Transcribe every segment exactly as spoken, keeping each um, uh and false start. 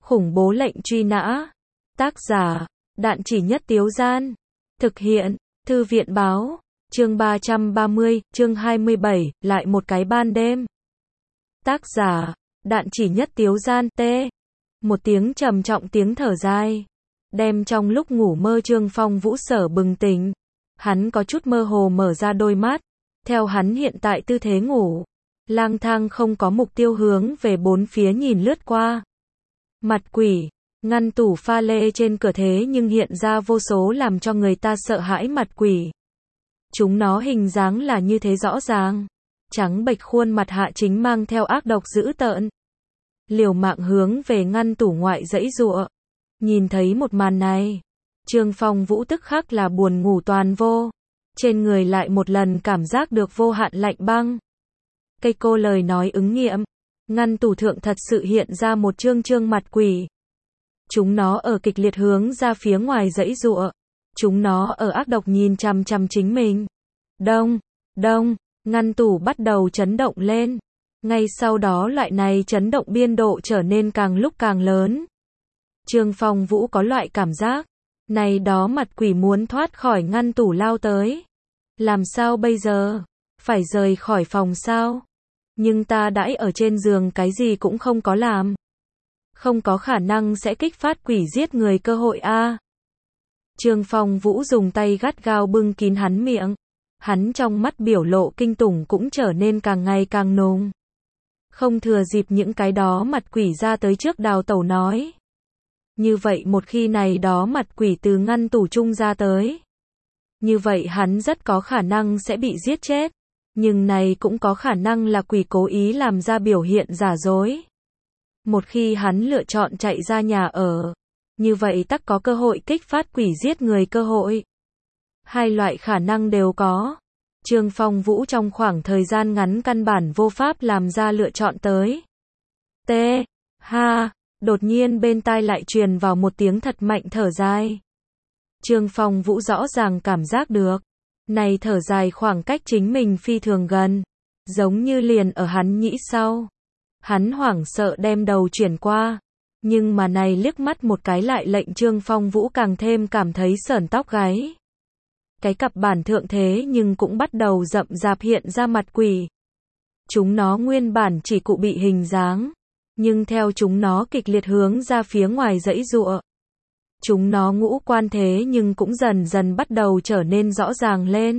Khủng bố lệnh truy nã. Tác giả, Đạn Chỉ Nhất Tiếu Gian. Thực hiện, Thư viện báo. Chương ba trăm ba mươi, chương hai mươi bảy, lại một cái ban đêm. Tác giả, Đạn Chỉ Nhất Tiếu Gian. T. Một tiếng trầm trọng tiếng thở dài, đem trong lúc ngủ mơ Trương Phong Vũ sở bừng tỉnh. Hắn có chút mơ hồ mở ra đôi mắt. Theo hắn hiện tại tư thế ngủ, lang thang không có mục tiêu hướng về bốn phía nhìn lướt qua. Mặt quỷ, ngăn tủ pha lê trên cửa thế nhưng hiện ra vô số làm cho người ta sợ hãi mặt quỷ. Chúng nó hình dáng là như thế rõ ràng, trắng bệch khuôn mặt hạ chính mang theo ác độc dữ tợn. Liều mạng hướng về ngăn tủ ngoại giãy giụa. Nhìn thấy một màn này, Trương Phong Vũ tức khắc là buồn ngủ toàn vô. Trên người lại một lần cảm giác được vô hạn lạnh băng. Cây cô lời nói ứng nghiệm. Ngăn tủ thượng thật sự hiện ra một trương trương mặt quỷ. Chúng nó ở kịch liệt hướng ra phía ngoài giãy giụa. Chúng nó ở ác độc nhìn chằm chằm chính mình. Đông, đông, ngăn tủ bắt đầu chấn động lên. Ngay sau đó loại này chấn động biên độ trở nên càng lúc càng lớn. Trương Phong Vũ có loại cảm giác, này đó mặt quỷ muốn thoát khỏi ngăn tủ lao tới. Làm sao bây giờ? Phải rời khỏi phòng sao? Nhưng ta đãi ở trên giường cái gì cũng không có làm. Không có khả năng sẽ kích phát quỷ giết người cơ hội a. Trương Phong Vũ dùng tay gắt gao bưng kín hắn miệng. Hắn trong mắt biểu lộ kinh tủng cũng trở nên càng ngày càng nồng. Không thừa dịp những cái đó mặt quỷ ra tới trước đào tẩu nói. Như vậy một khi này đó mặt quỷ từ ngăn tủ chung ra tới, như vậy hắn rất có khả năng sẽ bị giết chết. Nhưng này cũng có khả năng là quỷ cố ý làm ra biểu hiện giả dối. Một khi hắn lựa chọn chạy ra nhà ở, như vậy tắc có cơ hội kích phát quỷ giết người cơ hội. Hai loại khả năng đều có. Trương Phong Vũ trong khoảng thời gian ngắn căn bản vô pháp làm ra lựa chọn tới. T. Ha. Đột nhiên bên tai lại truyền vào một tiếng thật mạnh thở dài. Trương Phong Vũ rõ ràng cảm giác được. Này thở dài khoảng cách chính mình phi thường gần. Giống như liền ở hắn nhĩ sau. Hắn hoảng sợ đem đầu chuyển qua. Nhưng mà này liếc mắt một cái lại lệnh Trương Phong Vũ càng thêm cảm thấy sởn tóc gáy. Cái cặp bản thượng thế nhưng cũng bắt đầu rậm rạp hiện ra mặt quỷ. Chúng nó nguyên bản chỉ cụ bị hình dáng. Nhưng theo chúng nó kịch liệt hướng ra phía ngoài giãy giụa, chúng nó ngũ quan thế nhưng cũng dần dần bắt đầu trở nên rõ ràng lên.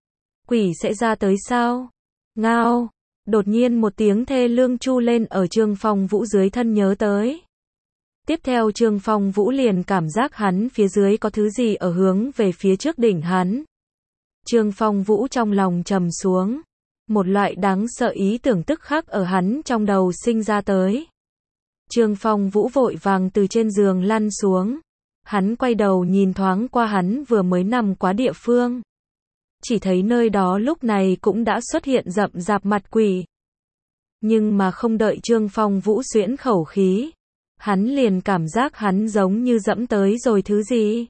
Quỷ sẽ ra tới sao? Ngao! Đột nhiên một tiếng thê lương chu lên ở Trương Phong Vũ dưới thân nhớ tới. Tiếp theo Trương Phong Vũ liền cảm giác hắn phía dưới có thứ gì ở hướng về phía trước đỉnh hắn. Trương Phong Vũ trong lòng trầm xuống. Một loại đáng sợ ý tưởng tức khắc ở hắn trong đầu sinh ra tới. Trương Phong Vũ vội vàng từ trên giường lăn xuống. Hắn quay đầu nhìn thoáng qua hắn vừa mới nằm quá địa phương. Chỉ thấy nơi đó lúc này cũng đã xuất hiện rậm rạp mặt quỷ. Nhưng mà không đợi Trương Phong Vũ xuyễn khẩu khí, hắn liền cảm giác hắn giống như dẫm tới rồi thứ gì.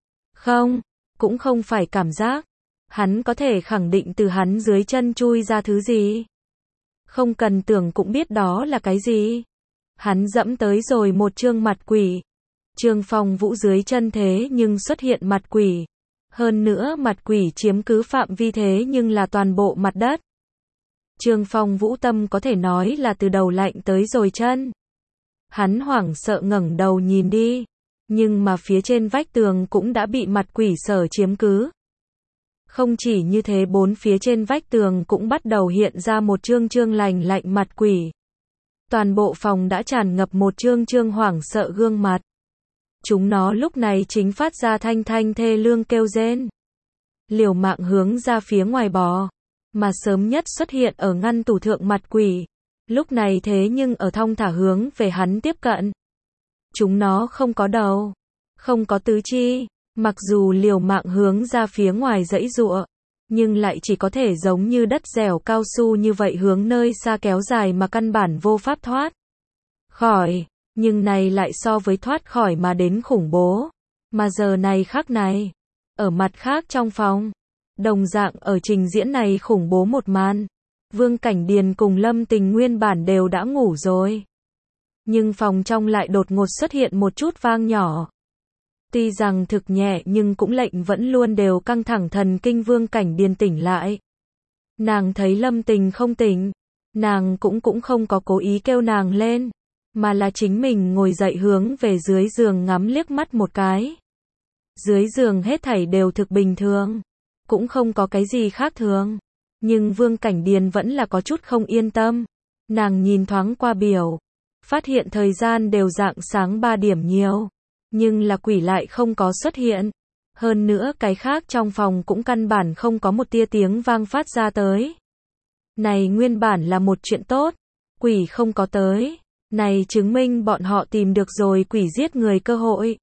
Không, cũng không phải cảm giác. Hắn có thể khẳng định từ hắn dưới chân chui ra thứ gì. Không cần tưởng cũng biết đó là cái gì. Hắn dẫm tới rồi một trương mặt quỷ. Trương Phong Vũ dưới chân thế nhưng xuất hiện mặt quỷ. Hơn nữa mặt quỷ chiếm cứ phạm vi thế nhưng là toàn bộ mặt đất. Trương Phong Vũ tâm có thể nói là từ đầu lạnh tới rồi chân. Hắn hoảng sợ ngẩng đầu nhìn đi. Nhưng mà phía trên vách tường cũng đã bị mặt quỷ sở chiếm cứ. Không chỉ như thế, bốn phía trên vách tường cũng bắt đầu hiện ra một trương trương lành lạnh mặt quỷ. Toàn bộ phòng đã tràn ngập một trương trương hoảng sợ gương mặt. Chúng nó lúc này chính phát ra thanh thanh thê lương kêu rên. Liều mạng hướng ra phía ngoài bò. Mà sớm nhất xuất hiện ở ngăn tủ thượng mặt quỷ. Lúc này thế nhưng ở thong thả hướng về hắn tiếp cận. Chúng nó không có đầu, không có tứ chi. Mặc dù liều mạng hướng ra phía ngoài giãy giụa, nhưng lại chỉ có thể giống như đất dẻo cao su như vậy hướng nơi xa kéo dài mà căn bản vô pháp thoát khỏi. Nhưng này lại so với thoát khỏi mà đến khủng bố. Mà giờ này khắc này, ở mặt khác trong phòng, đồng dạng ở trình diễn này khủng bố một màn. Vương Cảnh Điền cùng Lâm Tình nguyên bản đều đã ngủ rồi. Nhưng phòng trong lại đột ngột xuất hiện một chút vang nhỏ. Tuy rằng thực nhẹ nhưng cũng lệnh vẫn luôn đều căng thẳng thần kinh Vương Cảnh Điền tỉnh lại. Nàng thấy Lâm Tình không tỉnh, nàng cũng cũng không có cố ý kêu nàng lên, mà là chính mình ngồi dậy hướng về dưới giường ngắm liếc mắt một cái. Dưới giường hết thảy đều thực bình thường, cũng không có cái gì khác thường. Nhưng Vương Cảnh Điền vẫn là có chút không yên tâm. Nàng nhìn thoáng qua biểu, phát hiện thời gian đều rạng sáng ba điểm nhiều, nhưng là quỷ lại không có xuất hiện. Hơn nữa cái khác trong phòng cũng căn bản không có một tia tiếng vang phát ra tới. Này nguyên bản là một chuyện tốt, quỷ không có tới, này chứng minh bọn họ tìm được rồi quỷ giết người cơ hội.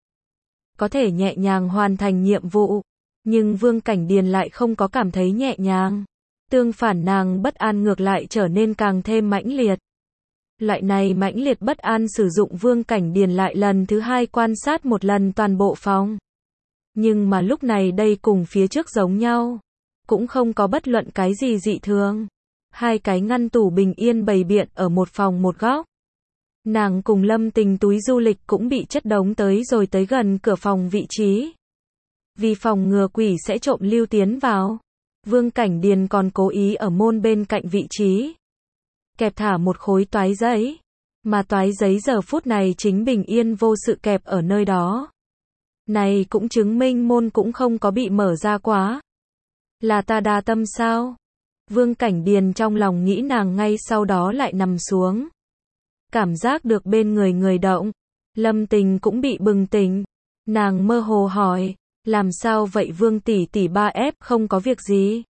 Có thể nhẹ nhàng hoàn thành nhiệm vụ, nhưng Vương Cảnh Điền lại không có cảm thấy nhẹ nhàng. Tương phản nàng bất an ngược lại trở nên càng thêm mãnh liệt. Loại này mãnh liệt bất an sử dụng Vương Cảnh Điền lại lần thứ hai quan sát một lần toàn bộ phòng. Nhưng mà lúc này đây cùng phía trước giống nhau, cũng không có bất luận cái gì dị thường. Hai cái ngăn tủ bình yên bày biện ở một phòng một góc. Nàng cùng Lâm Tình túi du lịch cũng bị chất đống tới rồi tới gần cửa phòng vị trí. Vì phòng ngừa quỷ sẽ trộm lưu tiến vào, Vương Cảnh Điền còn cố ý ở môn bên cạnh vị trí kẹp thả một khối toái giấy, mà toái giấy giờ phút này chính bình yên vô sự kẹp ở nơi đó. Này cũng chứng minh môn cũng không có bị mở ra quá. Là ta đa tâm sao? Vương Cảnh Điền trong lòng nghĩ, nàng ngay sau đó lại nằm xuống. Cảm giác được bên người người động, Lâm Tình cũng bị bừng tỉnh. Nàng mơ hồ hỏi, làm sao vậy Vương tỷ tỷ? Ba ép không có việc gì.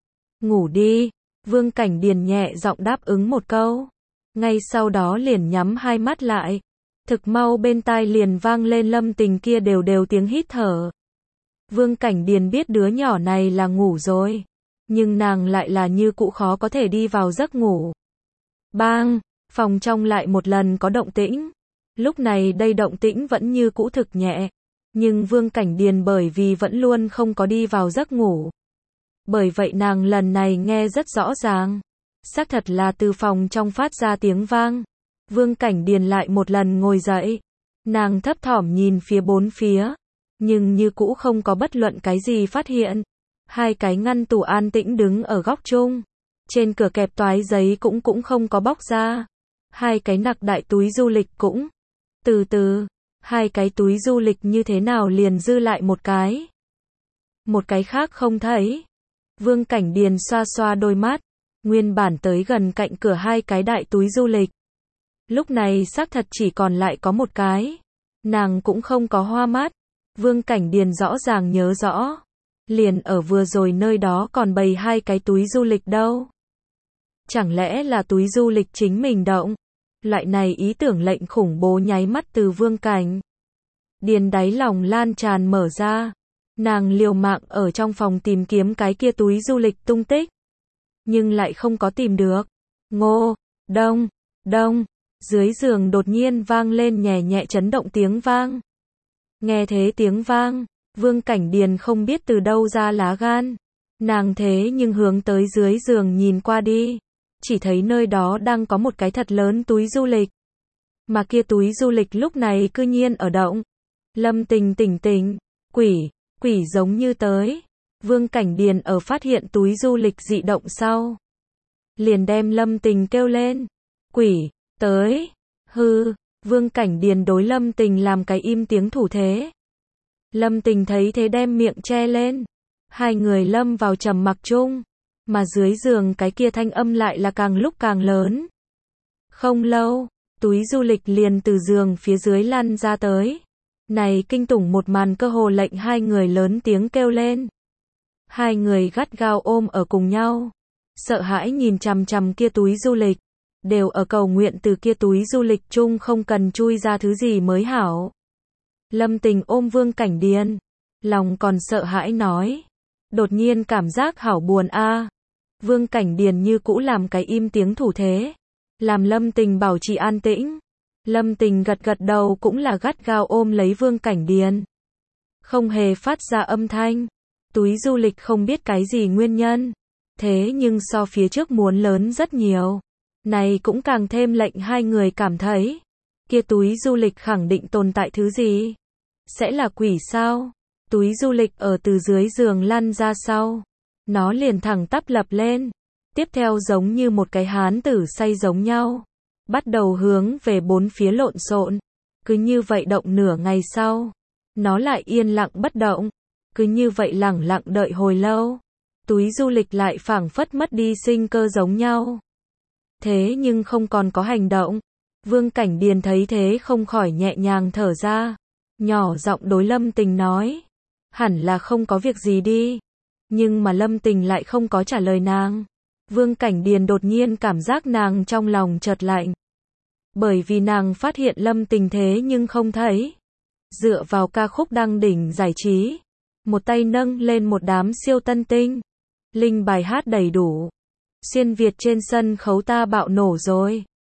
Ngủ đi. Vương Cảnh Điền nhẹ giọng đáp ứng một câu. Ngay sau đó liền nhắm hai mắt lại. Thực mau bên tai liền vang lên Lâm Tình kia đều đều tiếng hít thở. Vương Cảnh Điền biết đứa nhỏ này là ngủ rồi, nhưng nàng lại là như cũ khó có thể đi vào giấc ngủ. Bang, phòng trong lại một lần có động tĩnh. Lúc này đây động tĩnh vẫn như cũ thực nhẹ, nhưng Vương Cảnh Điền bởi vì vẫn luôn không có đi vào giấc ngủ. Bởi vậy nàng lần này nghe rất rõ ràng. Xác thật là từ phòng trong phát ra tiếng vang. Vương Cảnh Điền lại một lần ngồi dậy. Nàng thấp thỏm nhìn phía bốn phía, nhưng như cũ không có bất luận cái gì phát hiện. Hai cái ngăn tủ an tĩnh đứng ở góc chung. Trên cửa kẹp toái giấy cũng cũng không có bóc ra. Hai cái nặc đại túi du lịch cũng. Từ từ, hai cái túi du lịch như thế nào liền dư lại một cái. Một cái khác không thấy. Vương Cảnh Điền xoa xoa đôi mắt. Nguyên bản tới gần cạnh cửa hai cái đại túi du lịch. Lúc này xác thật chỉ còn lại có một cái. Nàng cũng không có hoa mắt. Vương Cảnh Điền rõ ràng nhớ rõ. Liền ở vừa rồi nơi đó còn bày hai cái túi du lịch đâu. Chẳng lẽ là túi du lịch chính mình động? Loại này ý tưởng lệnh khủng bố nháy mắt từ Vương Cảnh Điền đáy lòng lan tràn mở ra. Nàng liều mạng ở trong phòng tìm kiếm cái kia túi du lịch tung tích. Nhưng lại không có tìm được. Ngô, đông, đông. Dưới giường đột nhiên vang lên nhẹ nhẹ chấn động tiếng vang. Nghe thế tiếng vang, Vương Cảnh Điền không biết từ đâu ra lá gan. Nàng thế nhưng hướng tới dưới giường nhìn qua đi. Chỉ thấy nơi đó đang có một cái thật lớn túi du lịch. Mà kia túi du lịch lúc này cư nhiên ở động. Lâm Tình tỉnh tỉnh, quỷ, quỷ giống như tới. Vương Cảnh Điền ở phát hiện túi du lịch dị động sau. Liền đem Lâm Tình kêu lên. Quỷ, tới, hư, Vương Cảnh Điền đối Lâm Tình làm cái im tiếng thủ thế. Lâm Tình thấy thế đem miệng che lên. Hai người lâm vào trầm mặc chung. Mà dưới giường cái kia thanh âm lại là càng lúc càng lớn. Không lâu, túi du lịch liền từ giường phía dưới lăn ra tới. Này kinh tủng một màn cơ hồ lệnh hai người lớn tiếng kêu lên. Hai người gắt gao ôm ở cùng nhau. Sợ hãi nhìn chằm chằm kia túi du lịch. Đều ở cầu nguyện từ kia túi du lịch chung không cần chui ra thứ gì mới hảo. Lâm Tình ôm Vương Cảnh Điền. Lòng còn sợ hãi nói. Đột nhiên cảm giác hảo buồn a. À. Vương Cảnh Điền như cũ làm cái im tiếng thủ thế. Làm Lâm Tình bảo trì an tĩnh. Lâm Tình gật gật đầu cũng là gắt gao ôm lấy Vương Cảnh Điền. Không hề phát ra âm thanh. Túi du lịch không biết cái gì nguyên nhân. Thế nhưng so phía trước muốn lớn rất nhiều. Này cũng càng thêm lệnh hai người cảm thấy. Kia túi du lịch khẳng định tồn tại thứ gì? Sẽ là quỷ sao? Túi du lịch ở từ dưới giường lăn ra sau. Nó liền thẳng tắp lập lên. Tiếp theo giống như một cái hán tử say giống nhau. Bắt đầu hướng về bốn phía lộn xộn. Cứ như vậy động nửa ngày sau. Nó lại yên lặng bất động. Cứ như vậy lẳng lặng đợi hồi lâu. Túi du lịch lại phảng phất mất đi sinh cơ giống nhau. Thế nhưng không còn có hành động. Vương Cảnh Điền thấy thế không khỏi nhẹ nhàng thở ra. Nhỏ giọng đối Lâm Tình nói. Hẳn là không có việc gì đi. Nhưng mà Lâm Tình lại không có trả lời nàng. Vương Cảnh Điền đột nhiên cảm giác nàng trong lòng chợt lạnh. Bởi vì nàng phát hiện Lâm Tình thế nhưng không thấy. Dựa vào ca khúc đăng đỉnh giải trí. Một tay nâng lên một đám siêu tân tinh. Linh bài hát đầy đủ. Xuyên Việt trên sân khấu ta bạo nổ rồi.